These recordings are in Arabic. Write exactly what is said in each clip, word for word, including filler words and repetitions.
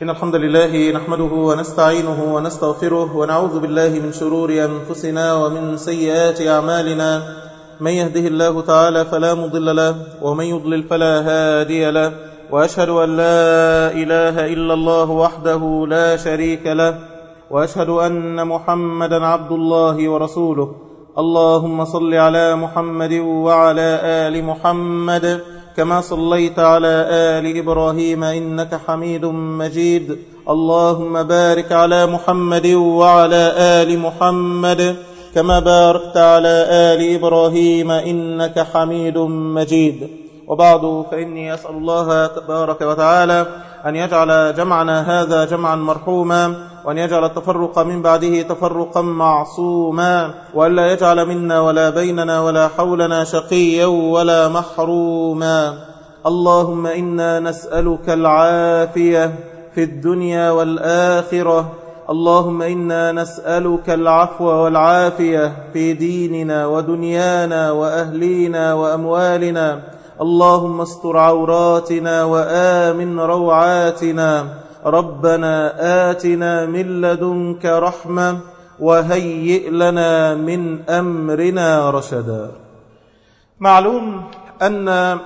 إن الحمد لله نحمده ونستعينه ونستغفره ونعوذ بالله من شرور أنفسنا ومن سيئات أعمالنا. من يهده الله تعالى فلا مضل له ومن يضلل فلا هادي له، وأشهد أن لا إله إلا الله وحده لا شريك له، وأشهد أن محمدا عبد الله ورسوله. اللهم صل على محمد وعلى آل محمد كما صليت على آل إبراهيم إنك حميد مجيد. اللهم بارك على محمد وعلى آل محمد كما باركت على آل إبراهيم إنك حميد مجيد. وبعد، فإني أسأل الله تبارك وتعالى أن يجعل جمعنا هذا جمعا مرحوما، وأن يجعل التفرق من بعده تفرقا معصوما، وأن لا يجعل منا ولا بيننا ولا حولنا شقيا ولا محروما. اللهم إنا نسألك العافية في الدنيا والآخرة. اللهم إنا نسألك العفو والعافية في ديننا ودنيانا وأهلينا وأموالنا. اللهم استر عوراتنا وآمن روعاتنا. ربنا آتنا من لدنك رحمة وهيئ لنا من أمرنا رشدا. معلوم أن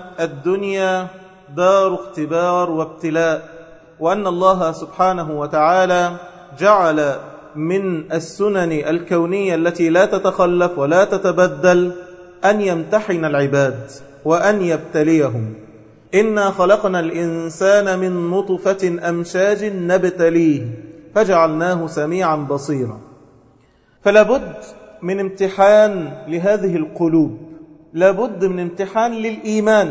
الدنيا دار اختبار وابتلاء، وأن الله سبحانه وتعالى جعل من السنن الكونية التي لا تتخلف ولا تتبدل أن يمتحن العباد وأن يبتليهم. إنا خلقنا الإنسان من نطفة أمشاج نبتليه فجعلناه سميعا بصيرا. فلا بد من امتحان لهذه القلوب، لا بد من امتحان للإيمان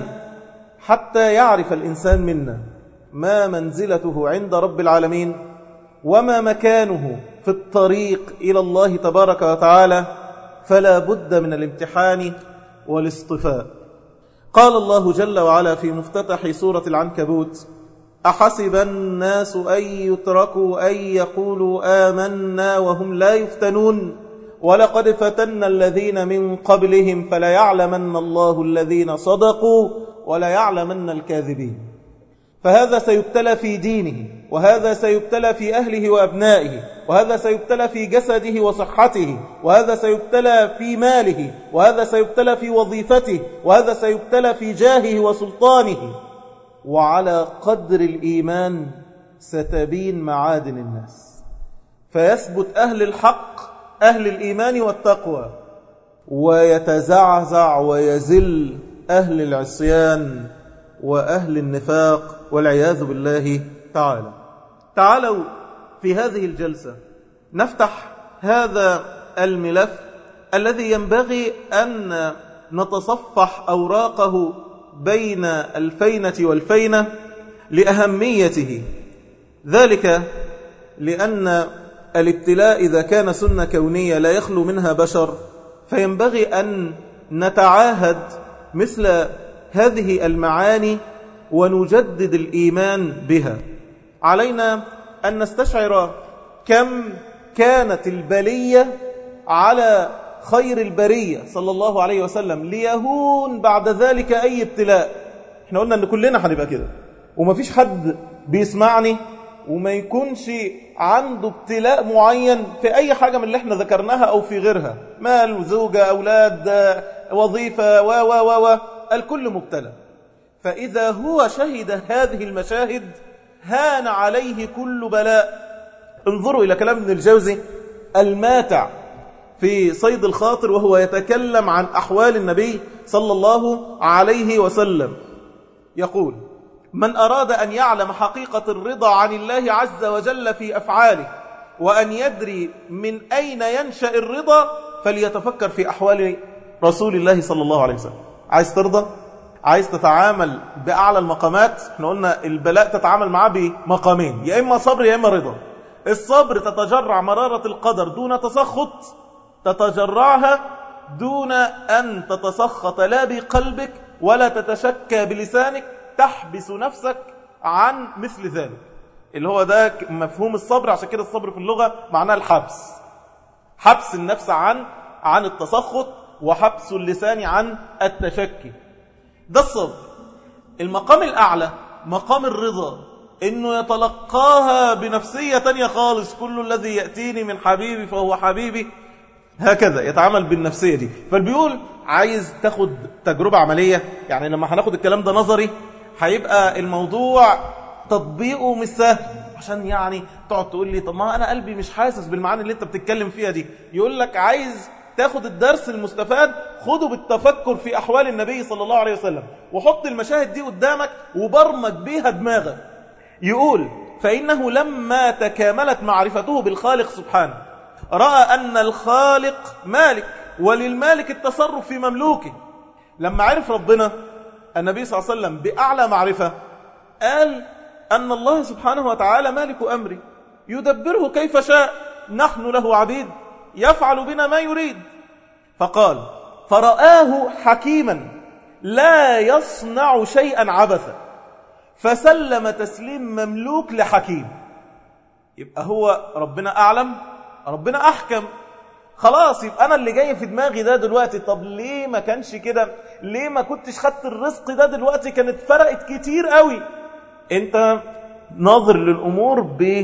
حتى يعرف الإنسان منا ما منزلته عند رب العالمين وما مكانه في الطريق إلى الله تبارك وتعالى. فلا بد من الامتحان والاصطفاء. قال الله جل وعلا في مفتتح سورة العنكبوت: أحسب الناس أن يتركوا أن يقولوا آمنا وهم لا يفتنون ولقد فتنا الذين من قبلهم فليعلمن الله الذين صدقوا وليعلمن الكاذبين. فهذا سيبتلى في دينه، وهذا سيبتلى في أهله وأبنائه، وهذا سيبتلى في جسده وصحته، وهذا سيبتلى في ماله، وهذا سيبتلى في وظيفته، وهذا سيبتلى في جاهه وسلطانه. وعلى قدر الإيمان ستبين معادن الناس، فيثبت أهل الحق أهل الإيمان والتقوى، ويتزعزع ويزل أهل العصيان وأهل النفاق والعياذ بالله تعالى. تعالوا في هذه الجلسة نفتح هذا الملف الذي ينبغي أن نتصفح أوراقه بين الفينة والفينة لأهميته. ذلك لأن الابتلاء إذا كان سنة كونية لا يخلو منها بشر، فينبغي أن نتعاهد مثل هذه المعاني ونجدد الإيمان بها. علينا أن نستشعر كم كانت البلية على خير البرية صلى الله عليه وسلم ليهون بعد ذلك أي ابتلاء. احنا قلنا أن كلنا هنبقى كده، وما فيش حد بيسمعني وما يكونش عنده ابتلاء معين في أي حاجة من اللي احنا ذكرناها أو في غيرها، مال، زوجة، أولاد، وظيفة، و و و و الكل مبتلى. فإذا هو شهد هذه المشاهد هان عليه كل بلاء. انظروا إلى كلام ابن الجوزي الماتع في صيد الخاطر وهو يتكلم عن أحوال النبي صلى الله عليه وسلم. يقول: من أراد أن يعلم حقيقة الرضا عن الله عز وجل في أفعاله وأن يدري من أين ينشأ الرضا فليتفكر في أحوال رسول الله صلى الله عليه وسلم. عايز ترضى؟ عايز تتعامل بأعلى المقامات؟ احنا قلنا البلاء تتعامل معاه بمقامين، يا إما صبر يا إما رضا. الصبر تتجرع مرارة القدر دون تسخط، تتجرعها دون أن تتسخط لا بقلبك ولا تتشكى بلسانك، تحبس نفسك عن مثل ذلك، اللي هو ده مفهوم الصبر. عشان كده الصبر في اللغة معناه الحبس، حبس النفس عن عن التسخط، وحبس اللسان عن التشكي. ده الصبر. المقام الأعلى مقام الرضا، انه يتلقاها بنفسية تانية خالص، كل الذي يأتيني من حبيبي فهو حبيبي، هكذا يتعامل بالنفسية دي. فالبيقول عايز تاخد تجربة عملية، يعني لما هناخد الكلام ده نظري هيبقى الموضوع تطبيقه مش سهل، عشان يعني تقعد تقول لي طب ما انا قلبي مش حاسس بالمعاني اللي انت بتتكلم فيها دي. يقول لك عايز تاخد الدرس المستفاد، خده بالتفكر في احوال النبي صلى الله عليه وسلم، وحط المشاهد دي قدامك وبرمج بيها دماغك. يقول فإنه لما تكاملت معرفته بالخالق سبحانه رأى أن الخالق مالك، وللمالك التصرف في مملوكه. لما عرف ربنا النبي صلى الله عليه وسلم بأعلى معرفة، قال أن الله سبحانه وتعالى مالك أمري يدبره كيف شاء، نحن له عبيد يفعل بنا ما يريد. فقال فرآه حكيما لا يصنع شيئا عبثا، فسلم تسليم مملوك لحكيم. يبقى هو ربنا أعلم، ربنا أحكم، خلاص يبقى أنا اللي جاي في دماغي ده دلوقتي، طب ليه ما كانش كده؟ ليه ما كنتش خدت الرزق ده دلوقتي؟ كانت فرقت كتير قوي. انت ناظر للأمور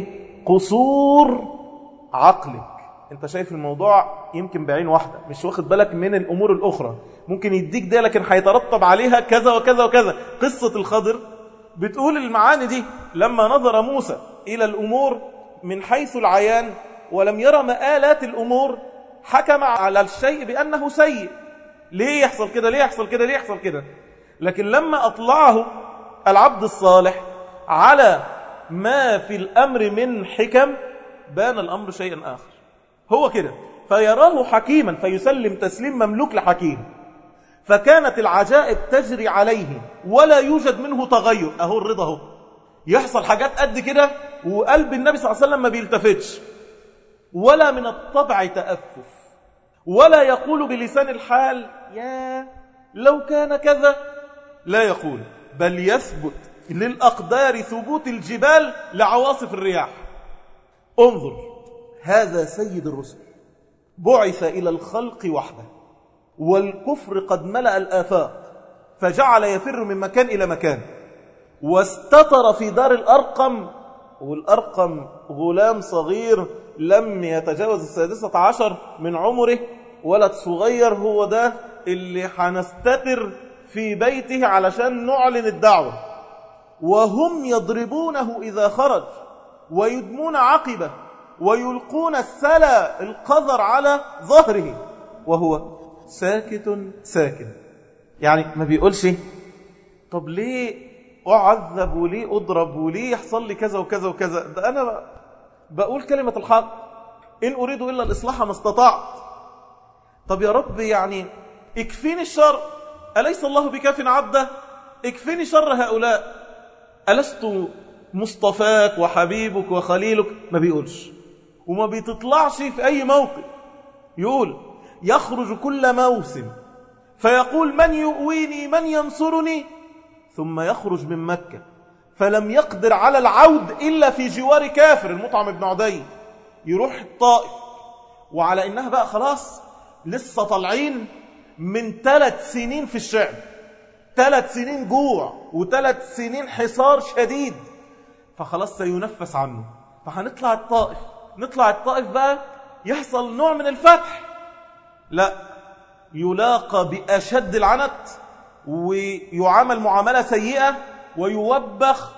بقصور عقلك، انت شايف الموضوع يمكن بعين واحدة، مش واخد بالك من الأمور الأخرى. ممكن يديك ده لكن هيترتب عليها كذا وكذا وكذا. قصة الخضر بتقول المعاني دي. لما نظر موسى إلى الأمور من حيث العيان ولم يرى مآلات الأمور، حكم على الشيء بأنه سيء. ليه يحصل كده؟ ليه يحصل كده؟ ليه يحصل كده؟ لكن لما أطلعه العبد الصالح على ما في الأمر من حكم، بان الأمر شيئا آخر. هو كده، فيراه حكيما فيسلم تسليم مملوك لحكيم. فكانت العجائب تجري عليه ولا يوجد منه تغير. أهو الرضا هو يحصل حاجات قد كده وقلب النبي صلى الله عليه وسلم ما بيلتفتش، ولا من الطبع تأفف، ولا يقول بلسان الحال يا لو كان كذا، لا يقول، بل يثبت للأقدار ثبوت الجبال لعواصف الرياح. انظر، هذا سيد الرسل بعث إلى الخلق وحده، والكفر قد ملأ الآفاق، فجعل يفر من مكان إلى مكان، واستتر في دار الأرقم. والأرقم غلام صغير لم يتجاوز السادسة عشر من عمره، ولد صغير، هو ده اللي حنستتر في بيته علشان نعلن الدعوة. وهم يضربونه إذا خرج ويدمون عقبه ويلقون السلا القذر على ظهره وهو ساكت ساكن. يعني ما بيقولش طب ليه أعذب وليه أضرب وليه يحصل لي كذا وكذا وكذا، ده أنا بقول كلمة الحق، إن أريد إلا الإصلاح ما استطعت. طب يا رب يعني اكفيني الشر، أليس الله بكاف عبده؟ اكفيني شر هؤلاء، ألست مصطفاك وحبيبك وخليلك؟ ما بيقولش، وما بيتطلعش في أي موقف. يقول يخرج كل موسم فيقول من يؤويني من ينصرني، ثم يخرج من مكة فلم يقدر على العود إلا في جوار كافر المطعم بن عدي، يروح الطائف، وعلى إنها بقى خلاص لسه طالعين من ثلاث سنين في الشعب، ثلاث سنين جوع وثلاث سنين حصار شديد، فخلاص سينفس عنه، فهنطلع الطائف. نطلع الطائف بقى يحصل نوع من الفتح، لا، يلاقى بأشد العنت ويعامل معاملة سيئة ويوبخ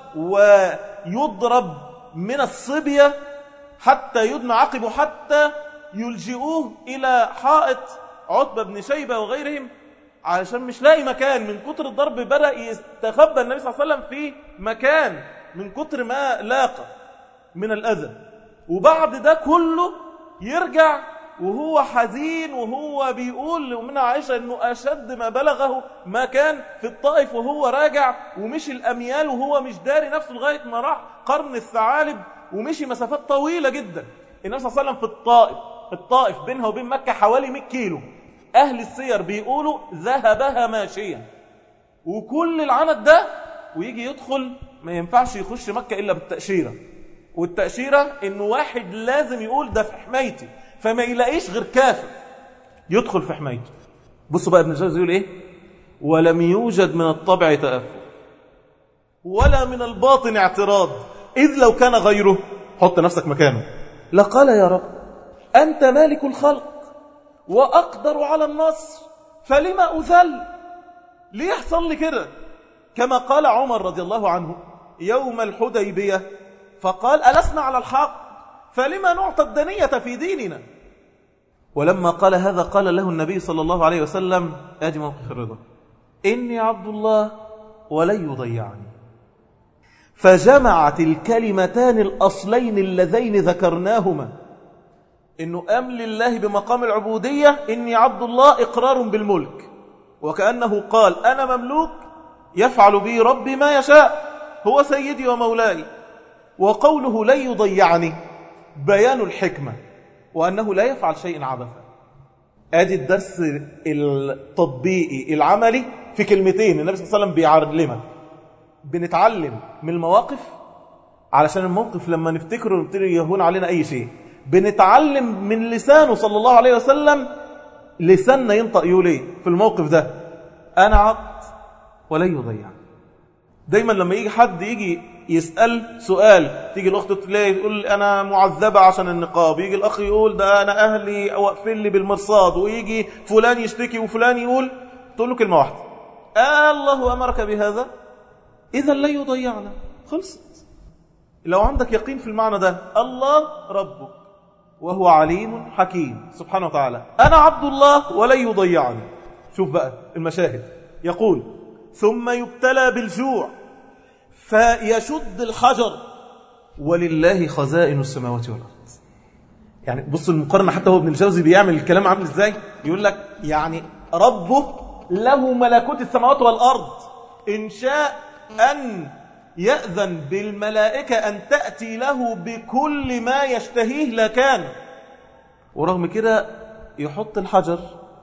ويضرب من الصبية حتى يدمى عقبه، حتى يلجئوه إلى حائط عتبة بن شيبة وغيرهم علشان مش لاقي مكان. من كتر الضرب بدأ يستخبى النبي صلى الله عليه وسلم في مكان من كتر ما لاقى من الأذى. وبعد ده كله يرجع وهو حزين، وهو بيقول لأمنا عائشة أنه أشد ما بلغه ما كان في الطائف وهو راجع، ومشي الأميال وهو مش داري نفسه لغاية ما راح قرن الثعالب، ومشي مسافات طويلة جدا. النبي صلى الله عليه وسلم في الطائف، الطائف بينها وبين مكة حوالي مئة كيلو، أهل السير بيقولوا ذهبها ماشيا، وكل العنت ده ويجي يدخل ما ينفعش يخش مكة إلا بالتأشيرة، والتأشيرة إنه واحد لازم يقول ده في حمايتي، فما يلاقيش غير كافر يدخل في حمايته. بصوا بقى ابن الجوزي يقول إيه؟ ولم يوجد من الطبع تأفف. ولا من الباطن اعتراض، إذ لو كان غيره، حط نفسك مكانه، لقال يا رب أنت مالك الخلق وأقدر على النصر، فلما أذل؟ ليه يحصل لي كده؟ كما قال عمر رضي الله عنه يوم الحديبية فقال ألسنا على الحق فلما نعطى الدنية في ديننا؟ ولما قال هذا قال له النبي صلى الله عليه وسلم، آدي موقف الرضا، إني عبد الله ولن يضيعني. فجمعت الكلمتان الأصلين اللذين ذكرناهما، إنه أمل الله بمقام العبودية، إني عبد الله إقرار بالملك، وكأنه قال أنا مملوك يفعل بي ربي ما يشاء، هو سيدي ومولاي. وقوله لن يضيعني بيان الحكمة، وأنه لا يفعل شيء عبثا. آدي الدرس التطبيقي العملي في كلمتين النبي صلى الله عليه وسلم بيعلمك. بنتعلم من المواقف علشان الموقف لما نفتكره نبتدي يهون علينا أي شيء. بنتعلم من لسانه صلى الله عليه وسلم، لساننا ينطق يقول ايه في الموقف ده؟ أنا عبد ولن يضيعني. دايما لما يجي حد يجي يسأل سؤال، تيجي الأخت تلاقي تقول أنا معذبة عشان النقاب، يجي الأخ يقول ده أنا أهلي واقفين لي بالمرصاد، ويجي فلان يشتكي وفلان يقول، تقول له كلمة واحدة، آه الله أمرك بهذا إذا لن يضيعنا. خلصت. لو عندك يقين في المعنى ده، الله ربك وهو عليم حكيم سبحانه وتعالى، أنا عبد الله ولن يضيعني. شوف بقى المشاهد، يقول ثم يبتلى بالجوع فيشد الحجر ولله خزائن السماوات والأرض. يعني بص المقارنة، حتى هو ابن الجوزي بيعمل الكلام عامل ازاي، يقول لك يعني ربه له ملكوت السماوات والأرض، إن شاء أن يأذن بالملائكة أن تأتي له بكل ما يشتهيه لكان، ورغم كده يحط الحجر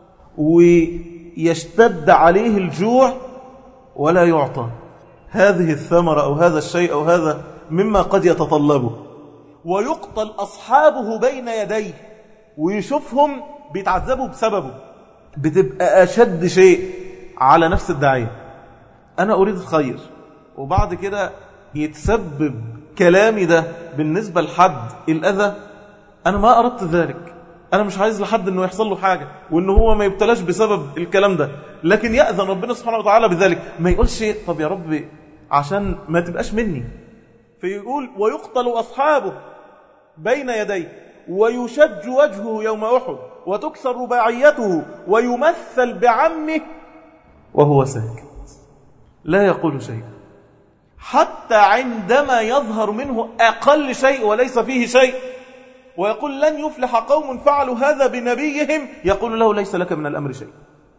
ويشتد عليه الجوع ولا يعطى هذه الثمرة أو هذا الشيء أو هذا مما قد يتطلبه، ويقتل أصحابه بين يديه ويشوفهم بيتعذبوا بسببه. بتبقى أشد شيء على نفس الداعية، أنا أريد الخير، وبعد كده يتسبب كلامي ده بالنسبة لحد الأذى، أنا ما أردت ذلك، أنا مش عايز لحد أنه يحصل له حاجة وأنه هو ما يبتلاش بسبب الكلام ده، لكن يأذن ربنا سبحانه وتعالى بذلك، ما يقولش طب يا رب عشان ما تبقاش مني. فيقول ويقتل أصحابه بين يديه ويشج وجهه يوم أحد وتكسر رباعيته ويمثل بعمه وهو ساكت لا يقول شيء، حتى عندما يظهر منه أقل شيء وليس فيه شيء ويقول لن يفلح قوم فعلوا هذا بنبيهم، يقول له ليس لك من الأمر شيء.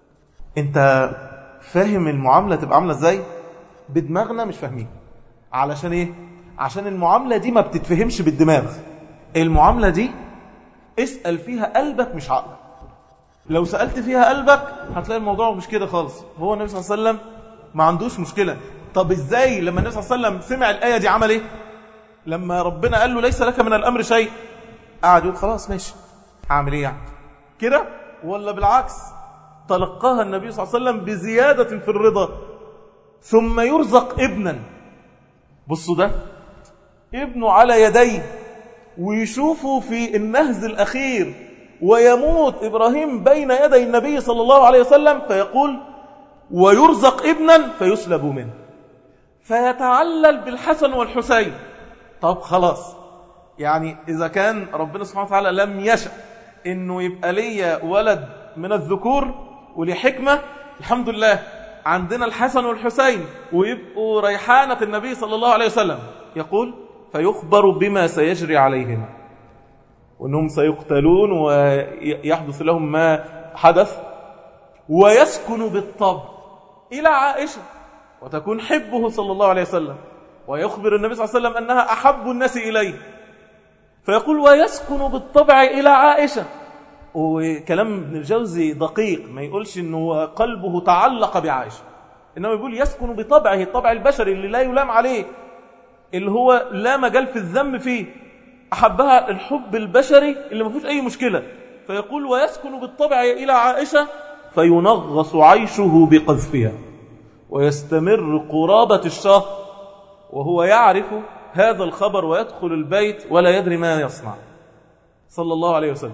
انت فاهم المعاملة تبقى عاملة ازاي؟ بدماغنا مش فاهمين. علشان ايه؟ عشان المعاملة دي ما بتتفهمش بالدماغ، المعاملة دي اسأل فيها قلبك مش عقلك. لو سألت فيها قلبك هتلاقي الموضوع مش كده خالص. هو النبي صلى الله عليه وسلم ما عندوش مشكلة. طب ازاي لما النبي صلى الله عليه وسلم سمع الآية دي عمل ايه؟ لما ربنا قال له ليس لك من الأمر شيء، قاعد يقول خلاص ماشي هعمل ايه يعني كده، ولا بالعكس تلقاها النبي صلى الله عليه وسلم بزيادة في الرضا. ثم يرزق ابنا، بصوا ده ابنه على يديه ويشوفه في النهز الأخير، ويموت إبراهيم بين يدي النبي صلى الله عليه وسلم، فيقول ويرزق ابنا فيسلب منه، فيتعلل بالحسن والحسين. طب خلاص، يعني إذا كان ربنا سبحانه وتعالى لم يشأ إنه يبقى لي ولد من الذكور ولحكمة، الحمد لله عندنا الحسن والحسين ويبقوا ريحانة النبي صلى الله عليه وسلم. يقول فيخبر بما سيجري عليهم وأنهم سيقتلون ويحدث لهم ما حدث، ويسكن بالطبع إلى عائشة وتكون حبه صلى الله عليه وسلم، ويخبر النبي صلى الله عليه وسلم أنها أحب الناس إليه، فيقول ويسكن بالطبع إلى عائشة. وكلام ابن الجوزي دقيق، ما يقولش أنه قلبه تعلق بعائشة، إنه يقول يسكن بطبعه، الطبع البشري اللي لا يلام عليه، اللي هو لا مجال في الذم فيه، أحبها الحب البشري اللي ما فيش أي مشكلة. فيقول ويسكن بالطبع إلى عائشة فينغص عيشه بقذفها ويستمر قرابة الشهر وهو يعرف هذا الخبر ويدخل البيت ولا يدري ما يصنع صلى الله عليه وسلم.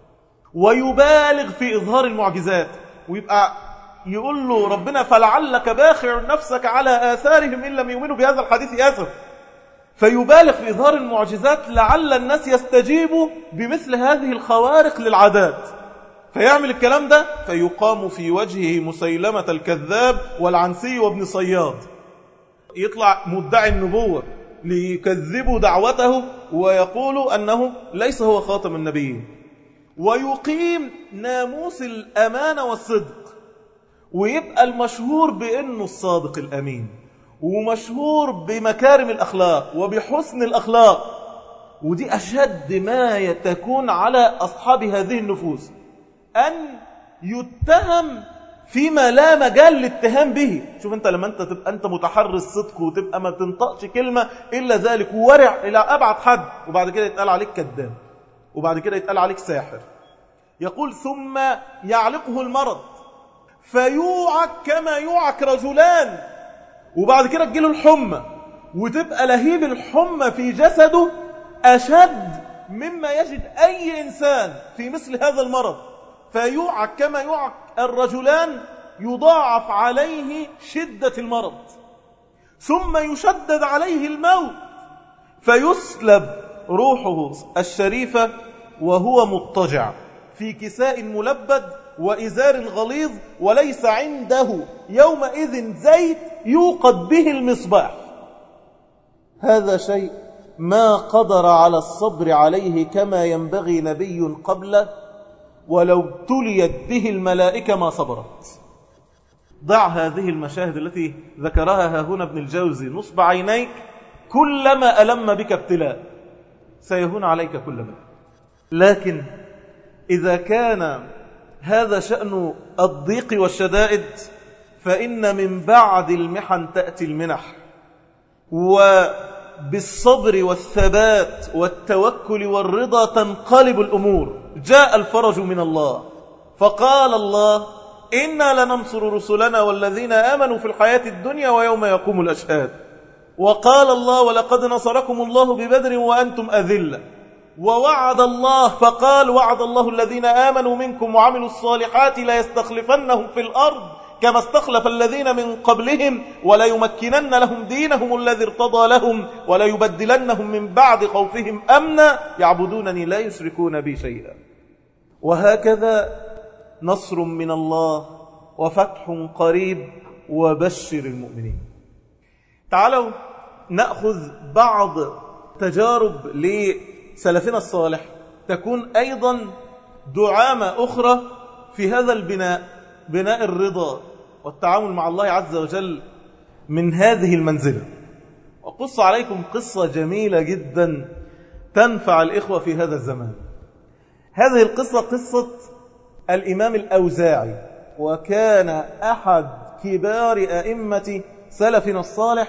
ويبالغ في إظهار المعجزات، ويبقى يقول له ربنا فلعلك باخع نفسك على آثارهم إن لم يؤمنوا بهذا الحديث آسف. فيبالغ في إظهار المعجزات لعل الناس يستجيبوا بمثل هذه الخوارق للعادات، فيعمل الكلام ده فيقام في وجهه مسيلمة الكذاب والعنسي وابن صياد، يطلع مدعي النبوة ليكذبوا دعوته ويقولوا أنه ليس هو خاتم النبيين، ويقيم ناموس الأمانة والصدق، ويبقى المشهور بأنه الصادق الأمين، ومشهور بمكارم الأخلاق وبحسن الأخلاق. ودي أشد ما تكون على أصحاب هذه النفوس، أن يتهم فيما لا مجال للاتهام به. شوف أنت لما أنت تبقى أنت متحرى الصدق وتبقى ما تنطقش كلمة إلا ذلك وورع إلى أبعد حد، وبعد كده يتقال عليك كذاب، وبعد كده يتقال عليك ساحر. يقول ثم يعلقه المرض فيوعك كما يوعك رجلان، وبعد كده تجيله الحمى وتبقى لهيب الحمى في جسده أشد مما يجد أي إنسان في مثل هذا المرض. فيوعك كما يوعك الرجلان، يضاعف عليه شدة المرض، ثم يشدد عليه الموت فيسلب روحه الشريفة وهو مضطجع في كساء ملبد وإزار غليظ، وليس عنده يومئذ زيت يوقد به المصباح. هذا شيء ما قدر على الصبر عليه كما ينبغي نبي قبله، ولو تليت به الملائكة ما صبرت. ضع هذه المشاهد التي ذكرها هنا ابن الجوزي نصب عينيك، كلما ألم بك ابتلاء سيهون عليك كل ما. لكن إذا كان هذا شأن الضيق والشدائد، فإن من بعد المحن تأتي المنح، وبالصبر والثبات والتوكل والرضا تنقلب الأمور. جاء الفرج من الله، فقال الله إنا لننصر رسلنا والذين آمنوا في الحياة الدنيا ويوم يقوم الأشهاد. وقال الله ولقد نصركم الله ببدر وأنتم أذلة. ووعد الله فقال وعد الله الذين آمنوا منكم وعملوا الصالحات لا يستخلفنهم في الأرض كما استخلف الذين من قبلهم ولا يمكنن لهم دينهم الذي ارتضى لهم ولا يبدلنهم من بعد خوفهم أمنا يعبدونني لا يشركون بي شيئا. وهكذا نصر من الله وفتح قريب وبشر المؤمنين. تعالوا نأخذ بعض تجارب لسلفنا الصالح تكون أيضا دعامة أخرى في هذا البناء، بناء الرضا والتعامل مع الله عز وجل من هذه المنزلة. وقص عليكم قصة جميلة جدا تنفع الإخوة في هذا الزمان. هذه القصة قصة الإمام الأوزاعي، وكان أحد كبار أئمة سلفنا الصالح،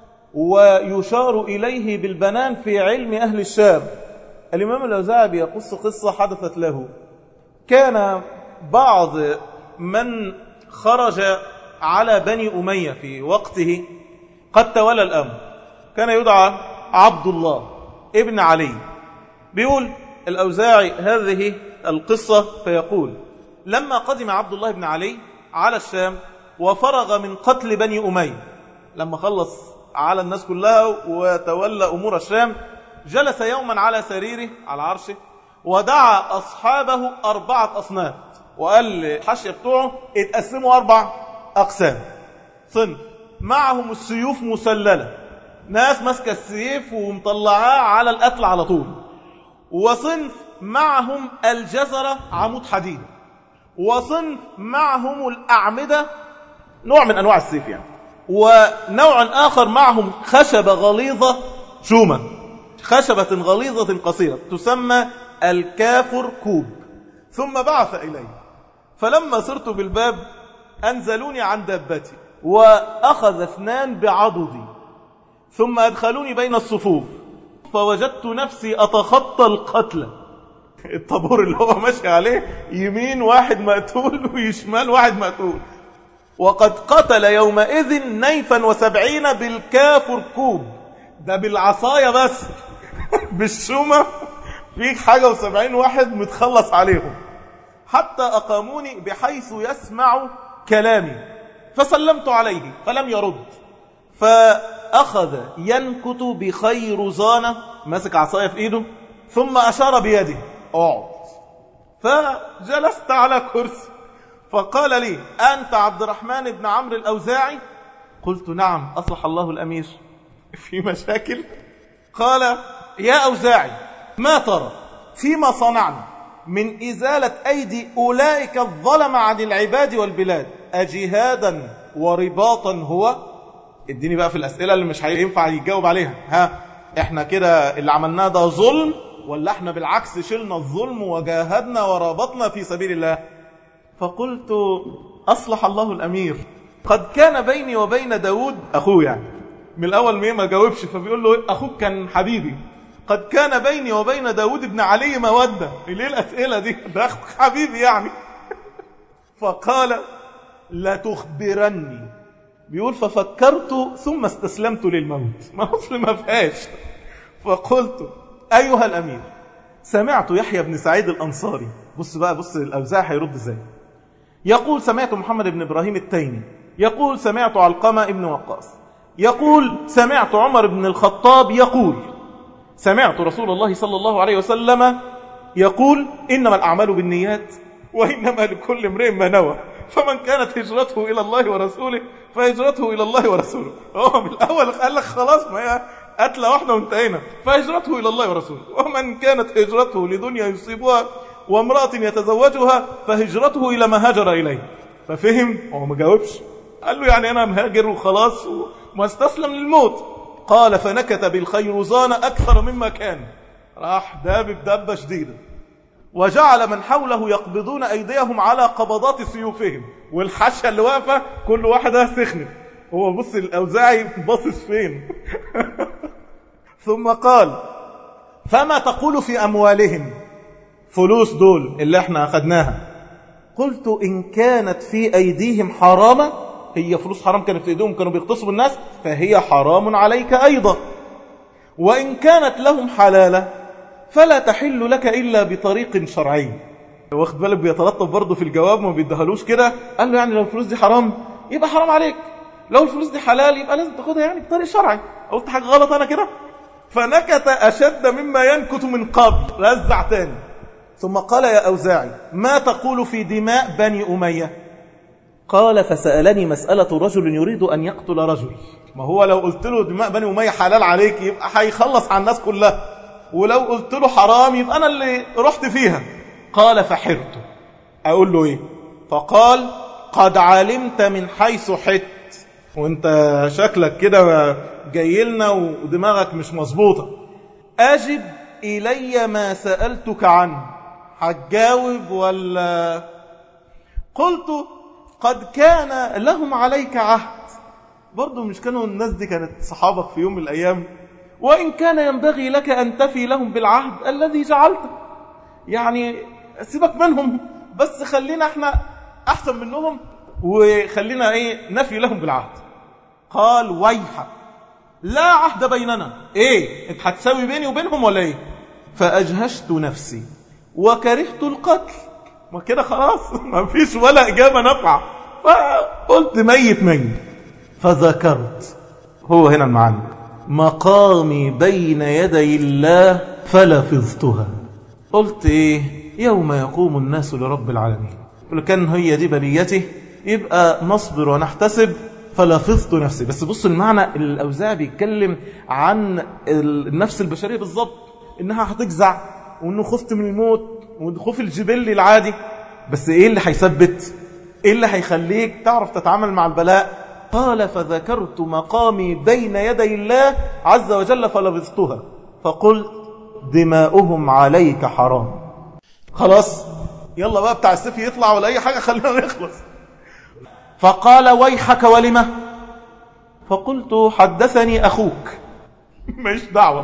ويشار إليه بالبنان في علم أهل الشام. الإمام الأوزاعي بيقص قصة حدثت له. كان بعض من خرج على بني أمية في وقته قد تولى الأمر، كان يدعى عبد الله ابن علي. بيقول الأوزاعي هذه القصة فيقول لما قدم عبد الله بن علي على الشام وفرغ من قتل بني أمية، لما خلص على الناس كلها وتولى أمور الشام، جلس يوما على سريره على عرشه ودعا أصحابه أربعة أصناف، وقال للحاشية بتوعه اتقسموا أربع أقسام. صنف معهم السيوف مسللة، ناس ماسكة السيف ومطلعاه على القتل على طول. وصنف معهم الجزرة عمود حديد. وصنف معهم الأعمدة نوع من أنواع السيف يعني. ونوع آخر معهم خشبة غليظة شومة، خشبة غليظة قصيرة تسمى الكافر كوب. ثم بعث إليه، فلما صرت بالباب أنزلوني عن دابتي وأخذ اثنان بعضدي، ثم أدخلوني بين الصفوف فوجدت نفسي أتخطى القتلى. الطابور اللي هو ماشي عليه يمين واحد مقتول ويشمال واحد مقتول، وقد قتل يومئذ نيفا وسبعين بالكاف ركوب. ده بالعصاية بس بالشومة في حاجة وسبعين واحد متخلص عليهم، حتى أقاموني بحيث يسمع كلامي فسلمت عليه فلم يرد، فأخذ ينكت بخيرزانة، ماسك عصاية في إيده، ثم أشار بيده اقعد. فجلست على كرسي فقال لي أنت عبد الرحمن بن عمرو الأوزاعي؟ قلت نعم أصلح الله الأمير، في مشاكل؟ قال يا أوزاعي ما ترى فيما صنعنا من إزالة أيدي أولئك الظلم عن العباد والبلاد، أجهادا ورباطا هو؟ اديني بقى في الأسئلة اللي مش هينفع يجاوب عليها. ها احنا كده اللي عملناه ده ظلم، ولا احنا بالعكس شلنا الظلم وجاهدنا ورابطنا في سبيل الله؟ فقلت أصلح الله الأمير، قد كان بيني وبين داود أخوه، يعني من الأول ما جاوبش فبيقول له أخوك كان حبيبي، قد كان بيني وبين داود بن علي مودة. ليه الأسئلة دي؟ ده أخوك حبيبي يعني. فقال لا تخبرني، بيقول ففكرت ثم استسلمت للموت، ما أصل ما فيهاش. فقلت أيها الأمير سمعت يحيى بن سعيد الأنصاري، بص بقى بص الأوزاع هيرد ازاي، يقول سمعت محمد بن إبراهيم التيمي يقول سمعت علقمة ابن وقاص يقول سمعت عمر بن الخطاب يقول سمعت رسول الله صلى الله عليه وسلم يقول إنما الأعمال بالنيات وإنما لكل امرئ ما نوى، فمن كانت هجرته إلى الله ورسوله فهجرته إلى الله ورسوله. هو من الأول قال لك خلاص ما هي قتلة واحدة وانتهينا، فهجرته إلى الله ورسوله. ومن كانت هجرته لدنيا يصيبها وامرأة يتزوجها فهجرته إلى ما هاجر إليه. ففهم هو ما جاوبش، قال له يعني أنا مهاجر وخلاص وما استسلم للموت. قال فنكت بالخيرزان أكثر مما كان، راح دابب دابة شديدة، وجعل من حوله يقبضون أيديهم على قبضات سيوفهم، والحشة اللي واقفة كل واحدة سخنت. هو بص الأوزاعي باصص فين. ثم قال فما تقول في أموالهم، فلوس دول اللي احنا أخذناها؟ قلت إن كانت في أيديهم حرامة، هي فلوس حرام كانت في أيديهم كانوا بيغتصبوا الناس، فهي حرام عليك أيضا. وإن كانت لهم حلالة فلا تحل لك إلا بطريق شرعي. واخد بالك بيتلطف برضه في الجواب، ما بيدهلوش كده. قال له يعني لو الفلوس دي حرام يبقى حرام عليك، لو الفلوس دي حلال يبقى لازم تاخدها يعني بطريق شرعي. قلت حاجة غلط أنا كده؟ فنكت أشد مما ينكت من قبل، رزع تاني. ثم قال يا أوزاعي ما تقول في دماء بني أمية؟ قال فسألني مسألة رجل يريد أن يقتل رجل. ما هو لو قلت له دماء بني أمية حلال عليك يبقى هيخلص على الناس كلها، ولو قلت له حرام يبقى أنا اللي رحت فيها. قال فحرت. أقول له إيه؟ فقال قد علمت من حيث حت، وانت شكلك كده جاي لنا ودماغك مش مظبوطة. أجب إلي ما سألتك عنه، هتجاوب ولا؟ قلت قد كان لهم عليك عهد، برضو مش كانوا الناس دي كانت صحابك في يوم من الأيام؟ وإن كان ينبغي لك أن تفي لهم بالعهد الذي جعلته، يعني سيبك منهم بس خلينا احنا أحسن منهم وخلينا ايه نفي لهم بالعهد. قال ويحك لا عهد بيننا، ايه انت هتساوي بيني وبينهم ولا ايه؟ فأجهشت نفسي وكرهت القتل، ما كده خلاص ما فيش ولا إجابة نفع، فقلت ميت ميت. فذكرت، هو هنا المعنى، مقامي بين يدي الله فلفظتها. قلت ايه؟ يوم يقوم الناس لرب العالمين، ولو كان هي دي بليته يبقى نصبر ونحتسب. فلفظت نفسي. بس بص المعنى، الأوزاع بيتكلم عن النفس البشرية بالضبط، انها هتجزع وانه خفت من الموت والخوف الجبلي العادي. بس ايه اللي هيثبت؟ ايه اللي هيخليك تعرف تتعامل مع البلاء؟ قال فذكرت مقامي بين يدي الله عز وجل فلفظتها، فقلت دماؤهم عليك حرام. خلاص يلا بقى بتاع السيف يطلع ولا اي حاجة، خلينا نخلص. فقال ويحك ولما؟ فقلت حدثني أخوك. مش دعوة.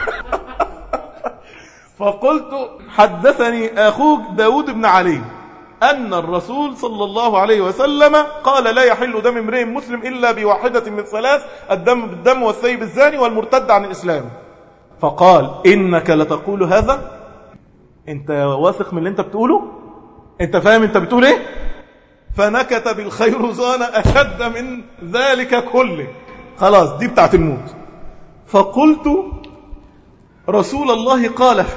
فقلت حدثني أخوك داود بن علي أن الرسول صلى الله عليه وسلم قال لا يحل دم امرئ مسلم إلا بواحدة من ثلاث: الدم بالدم والثيب الزاني والمرتد عن الإسلام. فقال إنك لتقول هذا؟ أنت واثق من اللي أنت بتقوله؟ أنت فاهم أنت بتقول إيه؟ فنكت بالخيرزان أشد من ذلك كله. خلاص دي بتاعت الموت. فقلت رسول الله قال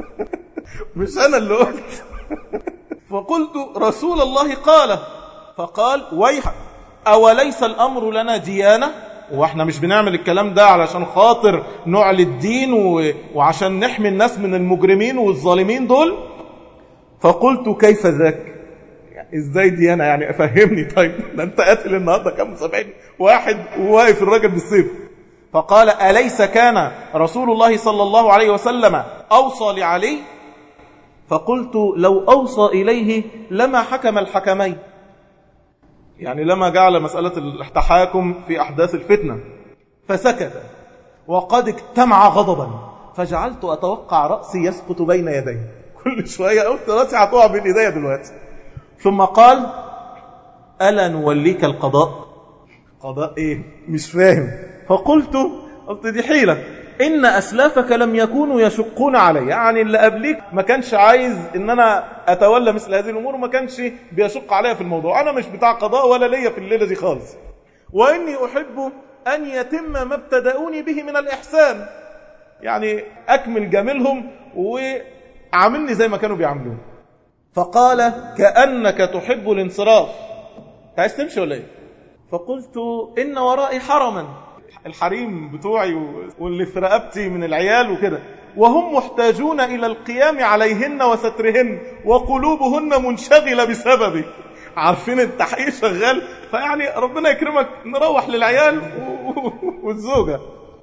مش أنا اللي قلت. فقلت رسول الله قال. فقال ويحك أوليس الأمر لنا ديانة؟ واحنا مش بنعمل الكلام ده علشان خاطر نعلي الدين و... وعشان نحمي الناس من المجرمين والظالمين دول؟ فقلت كيف ذاك؟ يعني ازاي ديانة يعني؟ افهمني. طيب ده انت قاتل النهارده كم سبعين واحد وواقف الراجل بالسيف. فقال أليس كان رسول الله صلى الله عليه وسلم أوصى لعلي؟ فقلت لو أوصى إليه لما حكم الحكمين، يعني لما جعل مسألة التحاكم في أحداث الفتنة. فسكت وقد اجتمع غضبا، فجعلت أتوقع رأسي يسقط بين يدي. كل شوية قلت رأسي هتقع بين يدي دلوقتي. ثم قال ألا نوليك القضاء؟ قضاء إيه؟ مش فاهم. فقلت قلت دي حيلة، إن أسلافك لم يكونوا يشقون علي، يعني اللي قبليك ما كانش عايز إن أنا أتولى مثل هذه الأمور وما كانش بيشق علي في الموضوع. أنا مش بتاع قضاء ولا ليا في الليلة دي خالص. وإني أحب أن يتم ما ابتدأوني به من الإحسان، يعني أكمل جميلهم وعاملني زي ما كانوا بيعملون. فقال كأنك تحب الانصراف، عايز تمشي ولا إيه؟ فقلت إن ورائي حرما، الحريم بتوعي واللي في رقبتي من العيال وكده، وهم محتاجون إلى القيام عليهن وسترهن وقلوبهن منشغلة بسببي. عارفين التحقيق شغال، فيعني ربنا يكرمك نروح للعيال والزوجة.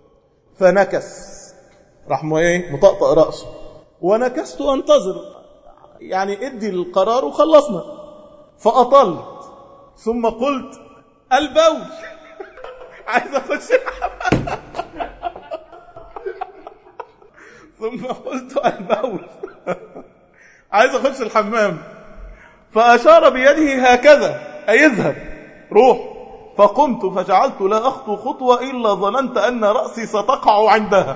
فنكس، راح ايه مطقطق رأسه، ونكست أنتظر يعني ادي القرار وخلصنا. فأطلت ثم قلت البول، عايز اخش الحمام. ثم قلت البول، عايز اخش الحمام. فاشار بيده هكذا اي اذهب روح. فقمت فجعلت لا اخطو خطوه الا ظننت ان راسي ستقع عندها.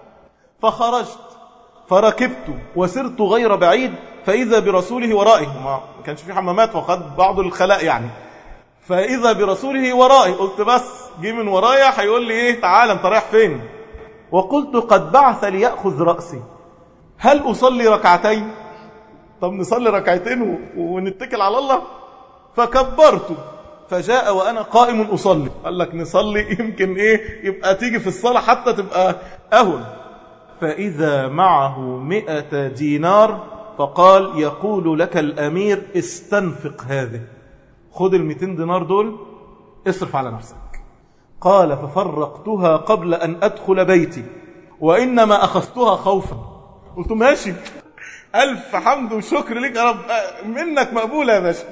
فخرجت فركبت وسرت غير بعيد، فاذا برسوله ورائه، ما كانش في حمامات وخد بعض الخلاء يعني. فإذا برسوله ورائي، قلت بس جي من ورايا هيقول لي ايه تعال انت رايح فين؟ وقلت قد بعث ليأخذ رأسي، هل أصلي ركعتين؟ طب نصلي ركعتين ونتكل على الله. فكبرت فجاء وأنا قائم أصلي. قال لك نصلي يمكن ايه يبقى تيجي في الصلاة حتى تبقى أهون. فإذا معه مئة دينار، فقال يقول لك الأمير استنفق هذه، خذ المئتين دينار دول اصرف على نفسك. قال ففرقتها قبل أن أدخل بيتي، وإنما أخذتها خوفا. قلت ماشي، ألف حمد وشكر لك يا رب، منك مقبولة يا باشا.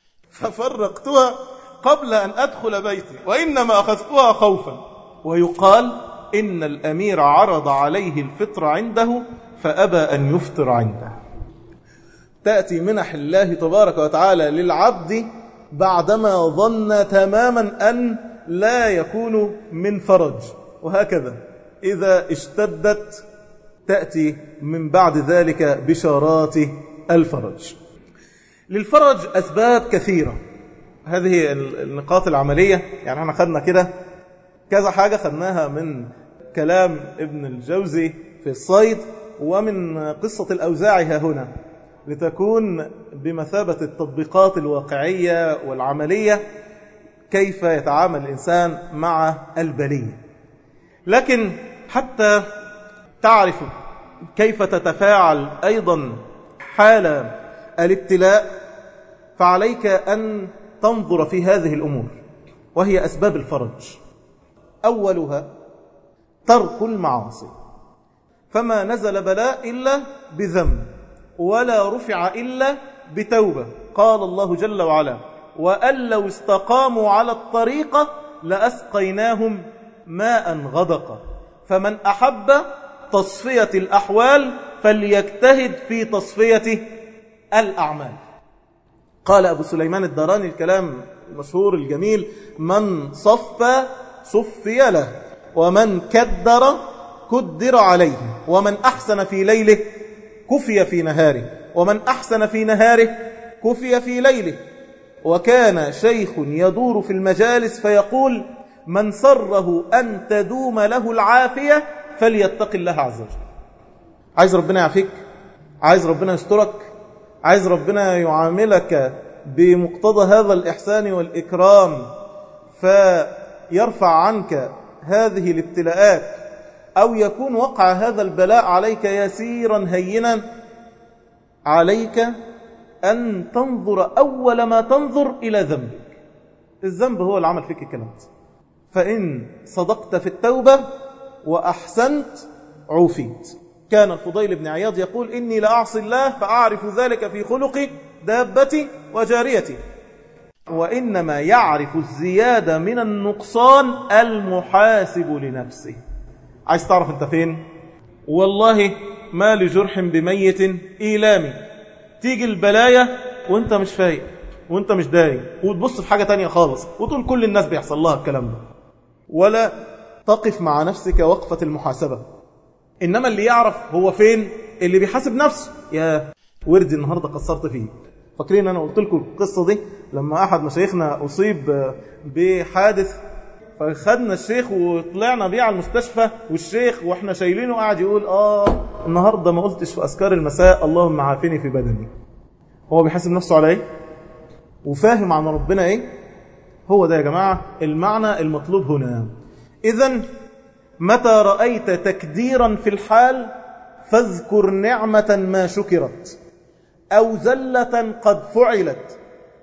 ففرقتها قبل أن أدخل بيتي، وإنما أخذتها خوفا. ويقال إن الأمير عرض عليه الفطر عنده فأبى أن يفطر عنده. تأتي منح الله تبارك وتعالى للعبد بعدما ظن تماما أن لا يكون من فرج، وهكذا إذا اشتدت تأتي من بعد ذلك بشارات الفرج. للفرج أسباب كثيرة، هذه النقاط العملية. يعني احنا خدنا كده كذا حاجة، خدناها من كلام ابن الجوزي في الصيد ومن قصة الأوزاعي ها هنا، لتكون بمثابة التطبيقات الواقعية والعملية كيف يتعامل الإنسان مع البلية. لكن حتى تعرف كيف تتفاعل أيضا حال الابتلاء، فعليك أن تنظر في هذه الأمور، وهي أسباب الفرج. أولها ترك المعاصي، فما نزل بلاء إلا بذنب، ولا رفع إلا بتوبة. قال الله جل وعلا وأن لو استقاموا على الطريقة لأسقيناهم ماء غدقا. فمن أحب تصفية الأحوال فليجتهد في تصفية الأعمال. قال أبو سليمان الداراني الكلام المشهور الجميل: من صف صفي له، ومن كدر كدر عليه، ومن أحسن في ليله كفي في نهاره، ومن أحسن في نهاره كفي في ليله. وكان شيخ يدور في المجالس فيقول: من سره أن تدوم له العافية فليتق الله عز وجل. عايز ربنا يعافيك، عايز ربنا يسترك، عايز ربنا يعاملك بمقتضى هذا الإحسان والإكرام فيرفع عنك هذه الابتلاءات، أو يكون وقع هذا البلاء عليك يسيرا هينا، عليك أن تنظر أول ما تنظر إلى ذنبك. الذنب هو اللي عمل فيك الكلام. فإن صدقت في التوبة وأحسنت عوفيت. كان الفضيل بن عياض يقول: إني لأعصي الله فأعرف ذلك في خلقي دابتي وجاريتي، وإنما يعرف الزيادة من النقصان المحاسب لنفسه. عايز تعرف أنت فين؟ والله ما لجرح بميت إيلامي. تيجي البلايا وانت مش فايق وانت مش داري، وتبص في حاجة تانية خالص وتقول كل الناس بيحصل لها الكلام ده، ولا تقف مع نفسك وقفة المحاسبة. إنما اللي يعرف هو فين، اللي بيحاسب نفسه. يا وردي النهاردة قصرت فيه. فاكرين أنا قلت لكم القصة دي لما أحد مشايخنا أصيب بحادث، فخدنا الشيخ وطلعنا بيه على المستشفى، والشيخ وإحنا شايلينه قاعد يقول: آه النهاردة ما قلتش في أذكار المساء اللهم عافني في بدني. هو بيحاسب نفسه على إيه؟ وفاهم عن ربنا إيه؟ هو ده يا جماعة المعنى المطلوب هنا. إذن متى رأيت تكديرا في الحال فاذكر نعمة ما شكرت أو زلة قد فعلت،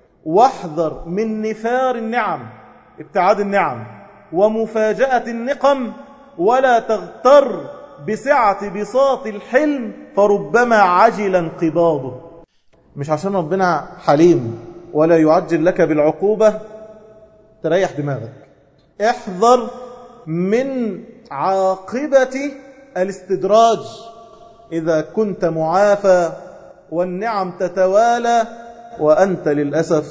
واحذر من نفار النعم، ابتعاد النعم، ومفاجأة النقم، ولا تغتر بسعة بساط الحلم فربما عجل انقباضه. مش عشان ربنا حليم ولا يعجل لك بالعقوبة تريح دماغك. احذر من عاقبة الاستدراج إذا كنت معافى والنعم تتوالى وأنت للأسف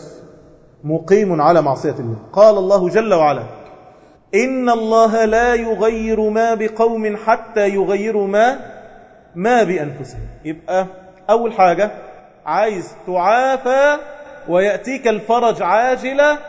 مقيم على معصية الله. قال الله جل وعلا: إن الله لا يغير ما بقوم حتى يغيروا ما ما بأنفسهم. يبقى أول حاجة عايز تعافى ويأتيك الفرج عاجلا،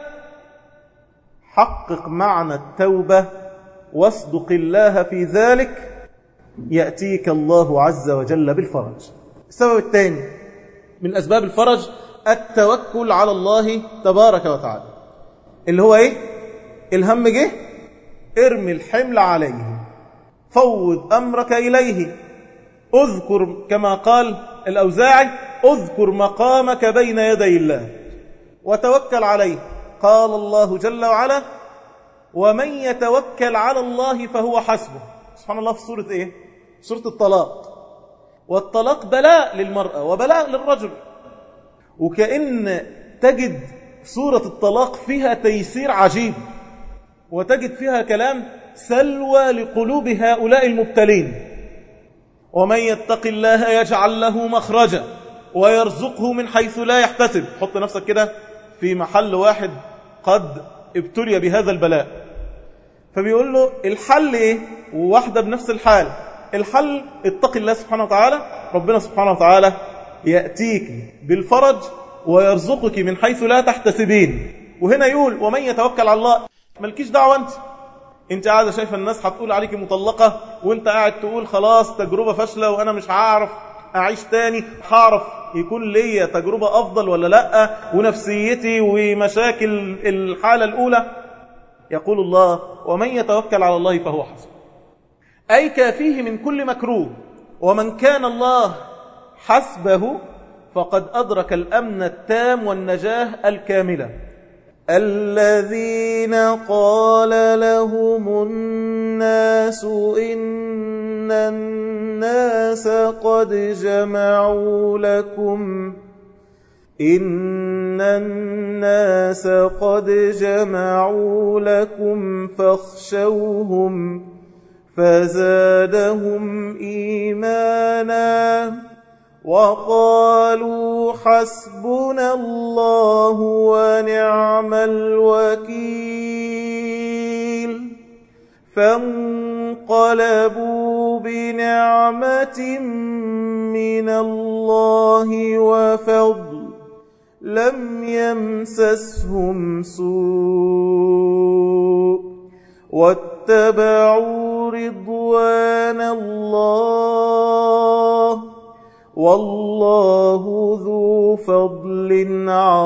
حقق معنى التوبة واصدق الله في ذلك، يأتيك الله عز وجل بالفرج. السبب الثاني من أسباب الفرج التوكل على الله تبارك وتعالى، اللي هو إيه؟ الهم جه ارمي الحمل عليه، فوض أمرك إليه، اذكر كما قال الأوزاعي: اذكر مقامك بين يدي الله وتوكل عليه. قال الله جل وعلا: ومن يتوكل على الله فهو حسبه. سبحان الله. في سورة إيه؟ سورة الطلاق. والطلاق بلاء للمرأة وبلاء للرجل، وكأن تجد سورة الطلاق فيها تيسير عجيب، وتجد فيها كلام سلوى لقلوب هؤلاء المبتلين. ومن يتق الله يجعل له مخرجا ويرزقه من حيث لا يحتسب. حط نفسك كده في محل واحد قد ابتلي بهذا البلاء، فبيقول له الحل ايه؟ وواحدة بنفس الحال. الحل اتق الله سبحانه وتعالى، ربنا سبحانه وتعالى يأتيك بالفرج ويرزقك من حيث لا تحتسبين. وهنا يقول ومن يتوكل على الله. مالكيش دعوة انت انت قاعدة شايفة الناس هتقول عليك مطلقة، وانت قاعد تقول خلاص تجربة فاشلة وانا مش هعرف اعيش تاني، هعرف يكون لي تجربة افضل ولا لا، ونفسيتي ومشاكل الحالة الاولى. يقول الله ومن يتوكل على الله فهو حسبه، أي كافيه من كل مكروه. ومن كان الله حسبه فقد أدرك الأمن التام والنجاة الكاملة. الذين قال لهم الناس إن الناس قد جمعوا لكم إن الناس قد جمعوا لكم فاخشوهم فزادهم إيمانا وقالوا حسبنا الله ونعم الوكيل فانقلبوا بنعمة من الله وفضل لم يمسسهم سوء واتبعوا رضوان الله والله ذو فضل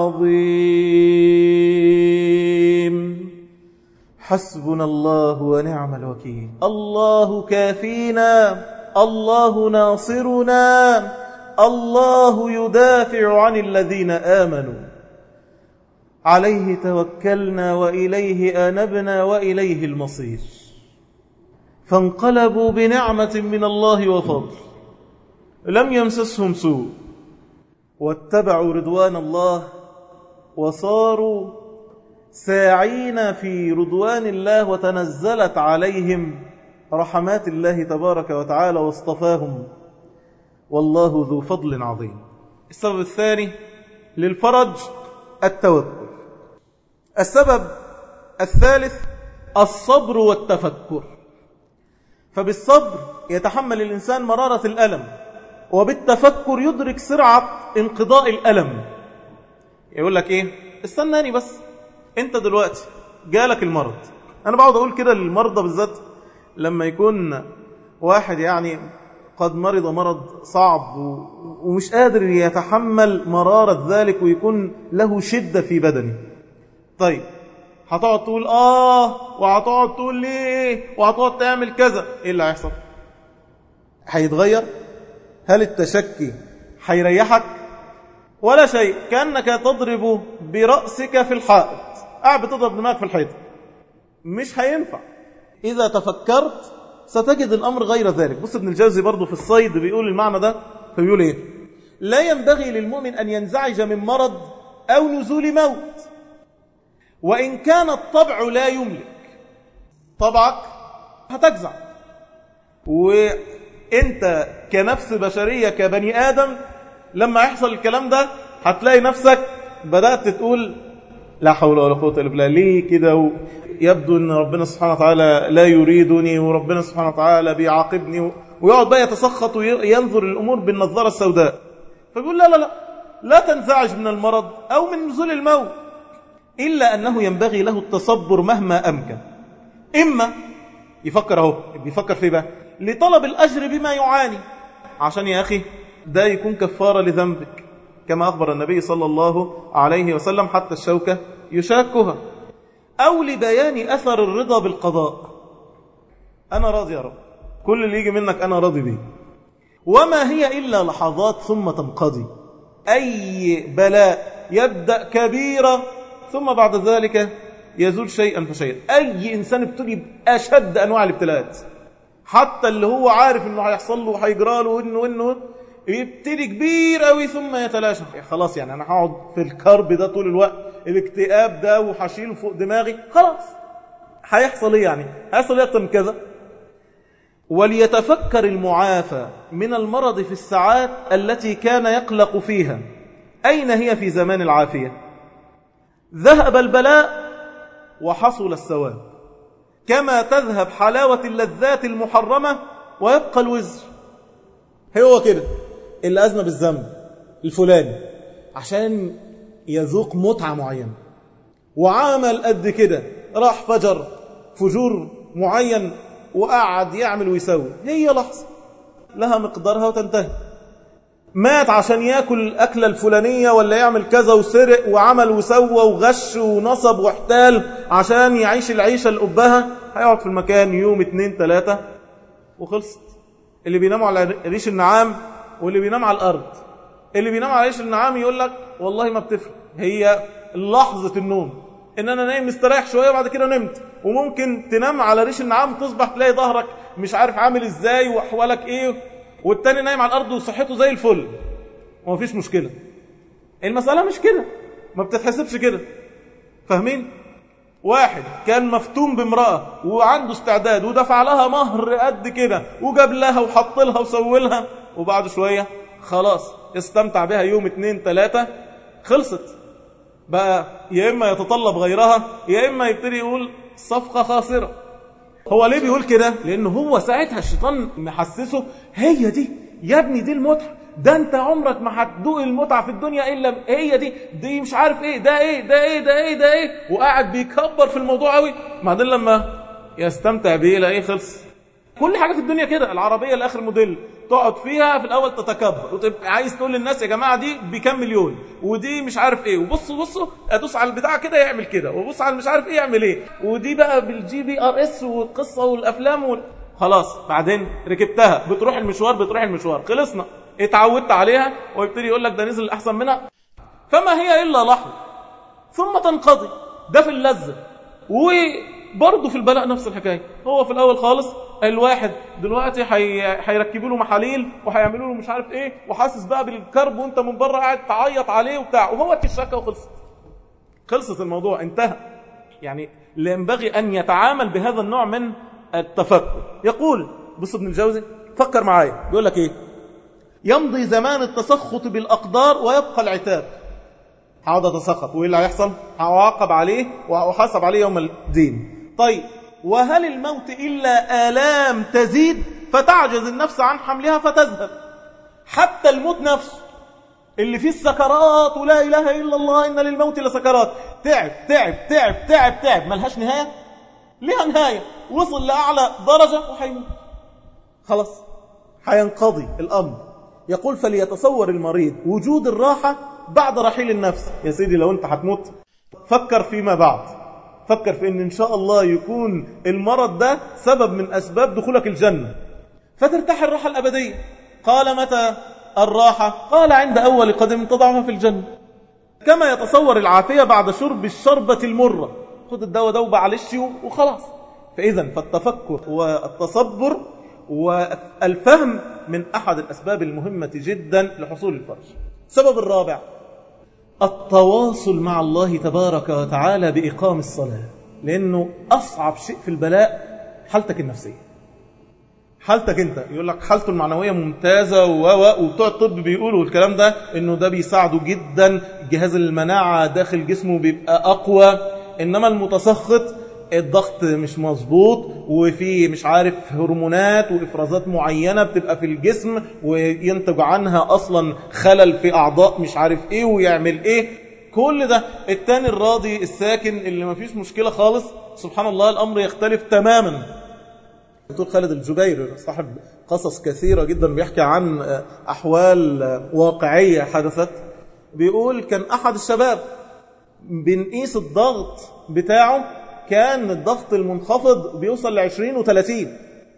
عظيم. حسبنا الله ونعم الوكيل. الله كافينا، الله ناصرنا، الله يدافع عن الذين آمنوا، عليه توكلنا وإليه آنبنا وإليه المصير. فانقلبوا بنعمة من الله وفضل لم يمسسهم سوء واتبعوا رضوان الله وصاروا ساعين في رضوان الله، وتنزلت عليهم رحمات الله تبارك وتعالى واصطفاهم، والله ذو فضل عظيم. السبب الثاني للفرج التوكل. السبب الثالث الصبر والتفكر. فبالصبر يتحمل الإنسان مرارة الألم، وبالتفكر يدرك سرعة انقضاء الألم. يقول لك إيه؟ استناني بس، أنت دلوقتي جالك المرض. أنا بقعد أقول كده للمرضى بالذات لما يكون واحد يعني قد مرض مرض صعب ومش قادر يتحمل مرارة ذلك ويكون له شدة في بدنه. طيب هتقعد تقول آه وهتقعد تقول ليه وهتقعد تعمل كذا، إيه اللي هيحصل؟ هيتغير؟ هل التشكي هيريحك؟ ولا شيء، كأنك تضرب برأسك في الحائط، قاعد بتضرب دماغك في الحيط، مش هينفع. إذا تفكرت ستجد الأمر غير ذلك. بص ابن الجوزي برضو في الصيد بيقول المعنى ده، فبيقول إيه؟ لا ينبغي للمؤمن أن ينزعج من مرض أو نزول موت، وإن كان الطبع لا يملك. طبعك هتجزع، وإنت كنفس بشرية كبني آدم لما يحصل الكلام ده هتلاقي نفسك بدأت تقول لا حول ولا قوة إلا بالله، ليه كده؟ يبدو أن ربنا سبحانه وتعالى لا يريدني، وربنا سبحانه وتعالى بيعاقبني، ويقعد بقى يتسخط وينظر الأمور بالنظارة السوداء. فبيقول لا لا لا لا تنزعج من المرض أو من نزول الموت، إلا أنه ينبغي له التصبر مهما أمكن. إما يفكر اهو بيفكر فيه بقى لطلب الأجر بما يعاني، عشان يا أخي ده يكون كفارة لذنبك، كما أخبر النبي صلى الله عليه وسلم حتى الشوكة يشاكها. أو لبيان أثر الرضا بالقضاء، أنا راضي يا رب، كل اللي يجي منك أنا راضي به، وما هي إلا لحظات ثم تنقضي. أي بلاء يبدأ كبيرة ثم بعد ذلك يزول شيئا فشيئا. أي إنسان ابتلي بأشد أنواع الابتلاءات، حتى اللي هو عارف إنه هيحصل له وهيجرى له وإنه وإنه يبتدي كبير قوي ثم يتلاشى. خلاص يعني أنا هقعد في الكرب ده طول الوقت، الاكتئاب ده وهشيله فوق دماغي، خلاص هيحصل إيه يعني؟ هيحصل إيه أكتر من كذا؟ وليتفكر المعافى من المرض في الساعات التي كان يقلق فيها، أين هي في زمان العافية؟ ذهب البلاء وحصل الثواب، كما تذهب حلاوة اللذات المحرمة ويبقى الوزر. هو كده اللي أذنب الذنب الفلاني عشان يذوق متعة معينة، وعمل قد كده، راح فجر فجور معين وقعد يعمل ويسوي، هي لحظة لها مقدارها وتنتهي. مات عشان ياكل الأكلة الفلانية ولا يعمل كذا وسرق وعمل وسوى وغش ونصب واحتال عشان يعيش العيشة الأبهة، هيقعد في المكان يوم اتنين تلاتة وخلصت. اللي بينام على ريش النعام واللي بينام على الأرض، اللي بينام على ريش النعام يقول لك والله ما بتفرق، هي لحظة النوم، إن أنا نايم مستريح شوية بعد كده نمت. وممكن تنام على ريش النعام تصبح تلاقي ظهرك مش عارف عامل إزاي وأحوالك إيه، والتاني نايم على الأرض وصحته زي الفل وما فيش مشكلة. المسألة مش كده، ما بتتحسبش كده. فاهمين؟ واحد كان مفتون بامرأة وعنده استعداد ودفع لها مهر قد كده وجاب لها وحط لها وسوي لها، وبعد شوية خلاص استمتع بها يوم اتنين تلاتة خلصت بقى، يا إما يتطلب غيرها يا إما يبتدي يقول صفقة خاسرة. هو ليه بيقول كده؟ لأنه هو ساعتها الشيطان محسسه هي دي يا ابني دي المتعة، ده انت عمرك ما هتدوق المتعة في الدنيا إلا هي دي، دي مش عارف ايه ده ايه ده ايه ده ايه ده ايه، وقاعد بيكبر في الموضوع قوي. بعدين لما يستمتع بيه لا ايه خلص. كل حاجة في الدنيا كده، العربية لآخر موديل تقعد فيها في الأول تتكبر وتبقى عايز تقول للناس يا جماعة دي بكام مليون ودي مش عارف ايه، وبصوا بصوا ادوس على البتاع كده يعمل كده، وبص على مش عارف ايه يعمل ايه، ودي بقى بالجي بي ار اس والقصة والأفلام وال... خلاص بعدين ركبتها بتروح المشوار بتروح المشوار خلصنا اتعودت عليها، ويبتدي يقول لك ده نزل الأحسن منها. فما هي إلا لحظة ثم تنقضي. ده في اللذة. وبرضه في البلاء نفس الحكاية. هو في الأول خالص الواحد دلوقتي هيركبوا له محاليل وهيعملوا له مش عارف ايه، وحاسس بقى بالكرب وانت من بره قاعد تعيط عليه وبتاع، وهو تشكى وخلصت. خلصت الموضوع انتهى. يعني ينبغي أن يتعامل بهذا النوع من التفكر. يقول بص ابن الجوزي فكر معايا بيقول لك ايه؟ يمضي زمان التسخط بالأقدار ويبقى العتاب. هقعد اتسخط وايه اللي هيحصل؟ هعاقب عليه وهحاسب عليه يوم الدين. طيب وهل الموت إلا آلام تزيد فتعجز النفس عن حملها فتذهب؟ حتى الموت نفسه اللي فيه السكرات ولا إله إلا الله إن للموت لسكرات، تعب تعب تعب تعب تعب ملهاش نهاية؟ ليها نهاية، وصل لأعلى درجة وحيموت خلاص حينقضي الأمر. يقول فليتصور المريض وجود الراحة بعد رحيل النفس. يا سيدي لو أنت هتموت فكر فيما بعد، فكر في أن إن شاء الله يكون المرض ده سبب من أسباب دخولك الجنة فترتاح الراحة الأبدية. قال متى الراحة؟ قال عند أول قدم تضعها في الجنة. كما يتصور العافية بعد شرب الشربة المرة، خد الدواء ده وبعلش وخلاص. فإذا فالتفكر والتصبر والفهم من أحد الأسباب المهمة جدا لحصول الفرج. السبب الرابع التواصل مع الله تبارك وتعالى بإقام الصلاة، لأنه أصعب شيء في البلاء حالتك النفسية. حالتك أنت يقول لك حالته المعنوية ممتازة وبتوع الطب بيقولوا الكلام ده إنه ده بيساعده جدا، جهاز المناعة داخل جسمه بيبقى أقوى. إنما المتسخط الضغط مش مظبوط وفي مش عارف هرمونات وإفرازات معينة بتبقى في الجسم وينتج عنها أصلا خلل في أعضاء مش عارف إيه ويعمل إيه. كل ده التاني الراضي الساكن اللي ما فيش مشكلة خالص سبحان الله الأمر يختلف تماما. دكتور خالد الجبير صاحب قصص كثيرة جدا بيحكي عن أحوال واقعية حدثت. بيقول كان أحد الشباب بنقيس الضغط بتاعه، كان الضغط المنخفض بيوصل لعشرين وثلاثين،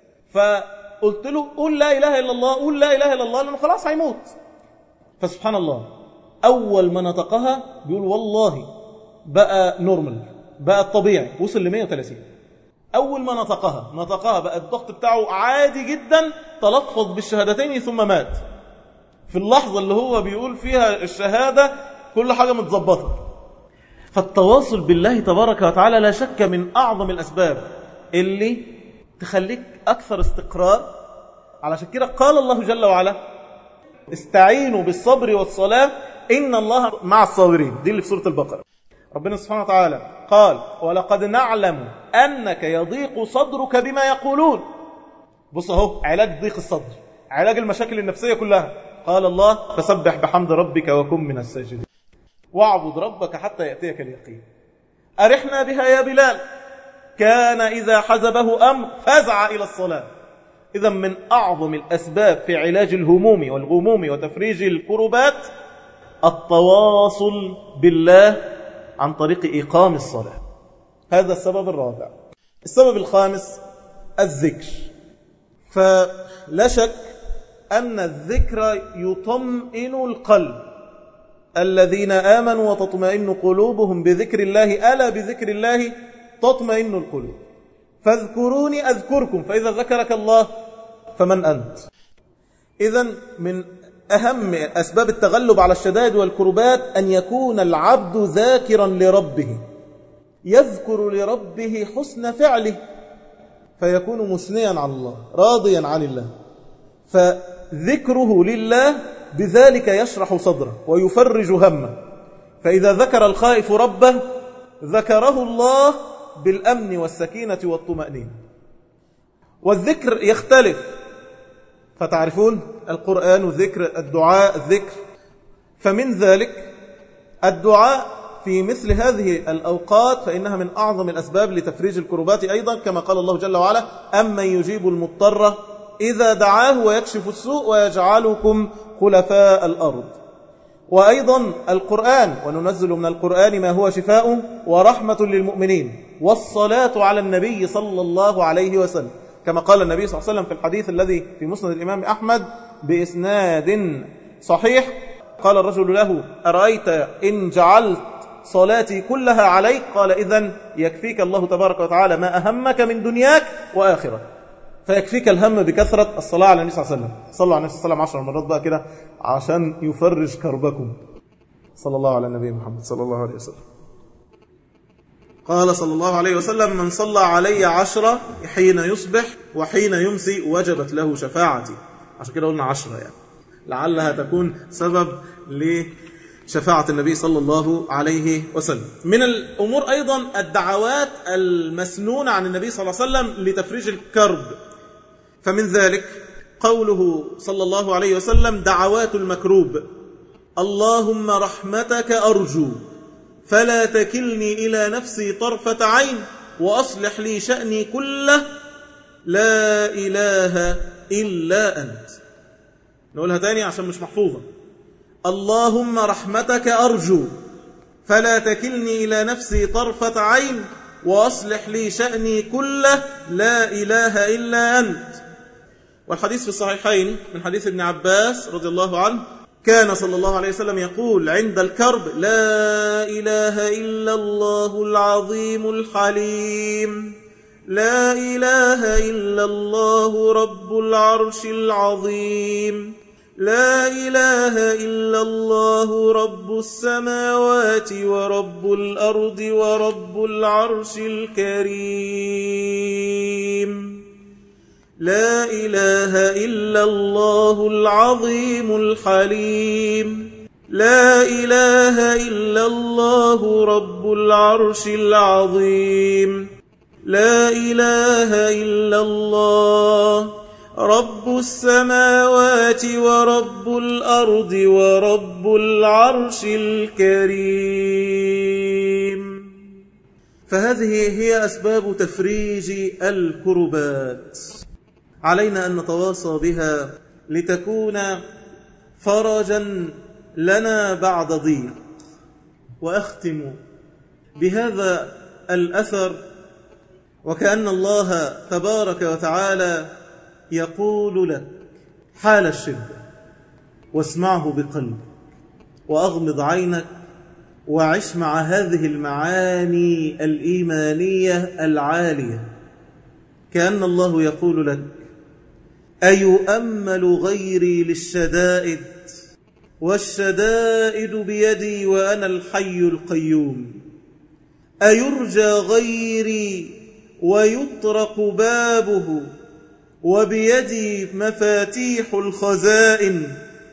فقلت له قول لا إله إلا الله قول لا إله إلا الله لأنه خلاص هيموت. فسبحان الله أول ما نطقها بيقول والله بقى نورمال، بقى الطبيعي، وصل ل مئة وثلاثين. أول ما نطقها نطقها بقى الضغط بتاعه عادي جدا، تلفظ بالشهادتين ثم مات. في اللحظة اللي هو بيقول فيها الشهادة كل حاجة متظبطة. فالتواصل بالله تبارك وتعالى لا شك من أعظم الأسباب اللي تخليك أكثر استقرار. علشان كده قال الله جل وعلا استعينوا بالصبر والصلاة إن الله مع الصابرين. دي اللي في سورة البقرة. ربنا سبحانه وتعالى قال ولقد نعلم أنك يضيق صدرك بما يقولون. بص اهو علاج ضيق الصدر، علاج المشاكل النفسية كلها. قال الله فسبح بحمد ربك وكن من الساجدين واعبد ربك حتى يأتيك اليقين. أرحنا بها يا بلال. كان إذا حزبه أمر فزع إلى الصلاة. إذا من أعظم الأسباب في علاج الهموم والغموم وتفريج الكربات التواصل بالله عن طريق إقام الصلاة. هذا السبب الرابع. السبب الخامس الذكر. فلا شك أن الذكر يطمئن القلب. الذين آمنوا وتطمئن قلوبهم بذكر الله ألا بذكر الله تطمئن القلوب. فاذكروني أذكركم فإذا ذكرك الله فمن أنت. إذن من أهم أسباب التغلب على الشدائد والكربات أن يكون العبد ذاكرا لربه، يذكر لربه حسن فعله فيكون مثنيا على الله راضيا عن الله. فذكره لله بذلك يشرح صدره ويفرج همه. فإذا ذكر الخائف ربه ذكره الله بالأمن والسكينة والطمأنينة. والذكر يختلف، فتعرفون القرآن ذكر، الدعاء ذكر. فمن ذلك الدعاء في مثل هذه الأوقات، فإنها من أعظم الأسباب لتفريج الكربات أيضا، كما قال الله جل وعلا: أمن يجيب المضطر إذا دعاه ويكشف السوء ويجعلكم خلفاء الأرض. وأيضا القرآن: وننزل من القرآن ما هو شفاء ورحمة للمؤمنين. والصلاة على النبي صلى الله عليه وسلم، كما قال النبي صلى الله عليه وسلم في الحديث الذي في مسند الإمام أحمد بإسناد صحيح، قال الرجل له: أرأيت إن جعلت صلاتي كلها عليك؟ قال: إذن يكفيك الله تبارك وتعالى ما أهمك من دنياك وآخرة. فيكفيك الهم بكثرة الصلاة على النبي صلى الله عليه وسلم. صلوا على النبي صلى الله عليه وسلم عشر مرات بقى كده عشان يفرج كربكم. صلى الله على النبي محمد صلى الله عليه وسلم. قال صلى الله عليه وسلم: من صلى علي عشرة حين يصبح وحين يمسي وجبت له شفاعتي. عشان كده قلنا عشرة، يعني لعلها تكون سبب لشفاعة النبي صلى الله عليه وسلم. من الأمور أيضا الدعوات المسنونة عن النبي صلى الله عليه وسلم لتفريج الكرب. فمن ذلك قوله صلى الله عليه وسلم: دعوات المكروب: اللهم رحمتك أرجو فلا تكلني إلى نفسي طرفة عين وأصلح لي شأني كله لا إله إلا أنت. نقولها تاني عشان مش محفوظة: اللهم رحمتك أرجو فلا تكلني إلى نفسي طرفة عين وأصلح لي شأني كله لا إله إلا أنت. والحديث في الصحيحين من حديث ابن عباس رضي الله عنه: كان صلى الله عليه وسلم يقول عند الكرب: لا إله إلا الله العظيم الحليم، لا إله إلا الله رب العرش العظيم، لا إله إلا الله رب السماوات ورب الأرض ورب العرش الكريم، لا إله إلا الله العظيم الحليم، لا إله إلا الله رب العرش العظيم، لا إله إلا الله رب السماوات ورب الأرض ورب العرش الكريم. فهذه هي أسباب تفريج الكربات، علينا أن نتواصى بها لتكون فرجا لنا بعد ضيق. وأختم بهذا الأثر، وكأن الله تبارك وتعالى يقول لك حال الشدة: واسمعه بقلبك وأغمض عينك وعش مع هذه المعاني الإيمانية العالية. كأن الله يقول لك: أيؤمل غيري للشدائد والشدائد بيدي وأنا الحي القيوم، أيرجى غيري ويطرق بابه وبيدي مفاتيح الخزائن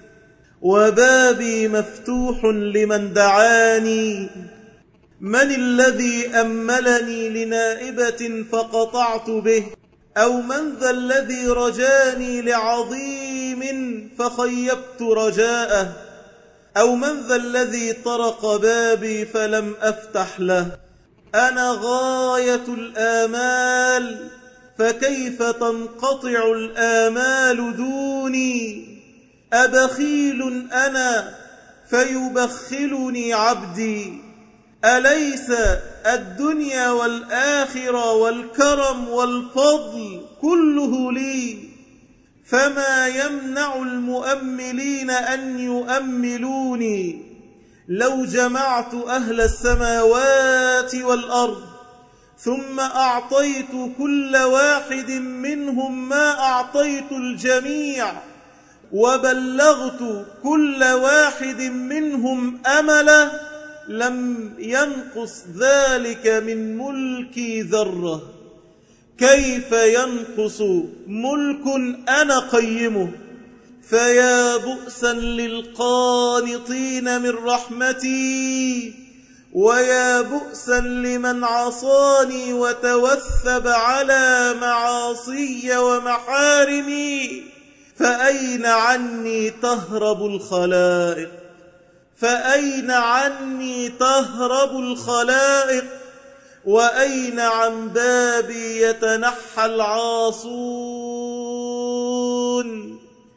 وبابي مفتوح لمن دعاني، من الذي أملني لنائبة فقطعت به، أو من ذا الذي رجاني لعظيم فخيبت رجاءه، أو من ذا الذي طرق بابي فلم أفتح له، أنا غاية الآمال فكيف تنقطع الآمال دوني، أبخيل أنا فيبخلني عبدي، أليس الدنيا والآخرة والكرم والفضل كله لي، فما يمنع المؤملين أن يؤملوني، لو جمعت أهل السماوات والأرض ثم أعطيت كل واحد منهم ما أعطيت الجميع وبلغت كل واحد منهم أمله لم ينقص ذلك من ملكي ذرة. كيف ينقص ملك أنا قيمه؟ فيا بؤسا للقانطين من رحمتي، ويا بؤسا لمن عصاني وتوثب على معاصي ومحارمي. فأين عني تهرب الخلائق، فأين عني تهرب الخلائق، وأين عن بابي يتنحى العاصون.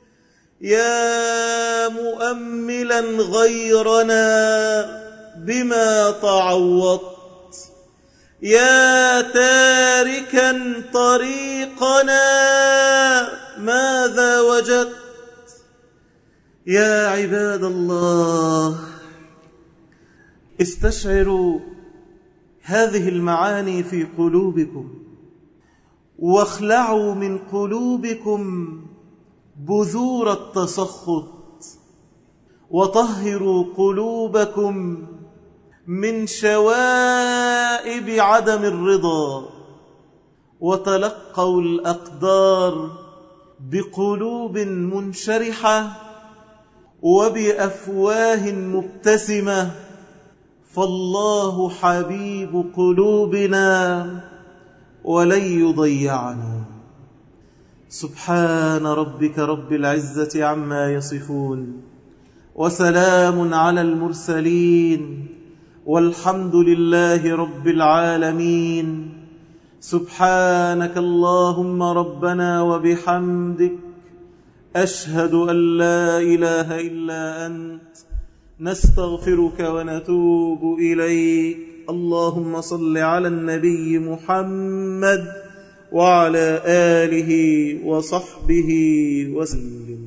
يا مؤملا غيرنا بما تعوضت، يا تاركا طريقنا ماذا وجدت. يا عباد الله، استشعروا هذه المعاني في قلوبكم، واخلعوا من قلوبكم بذور التسخط، وطهروا قلوبكم من شوائب عدم الرضا، وتلقوا الأقدار بقلوب منشرحة وبأفواه مبتسمة، فالله حبيب قلوبنا ولن يضيعنا. سبحان ربك رب العزة عما يصفون، وسلام على المرسلين، والحمد لله رب العالمين. سبحانك اللهم ربنا وبحمدك، أشهد أن لا إله إلا أنت، نستغفرك ونتوب إليك. اللهم صل على النبي محمد وعلى آله وصحبه وسلم.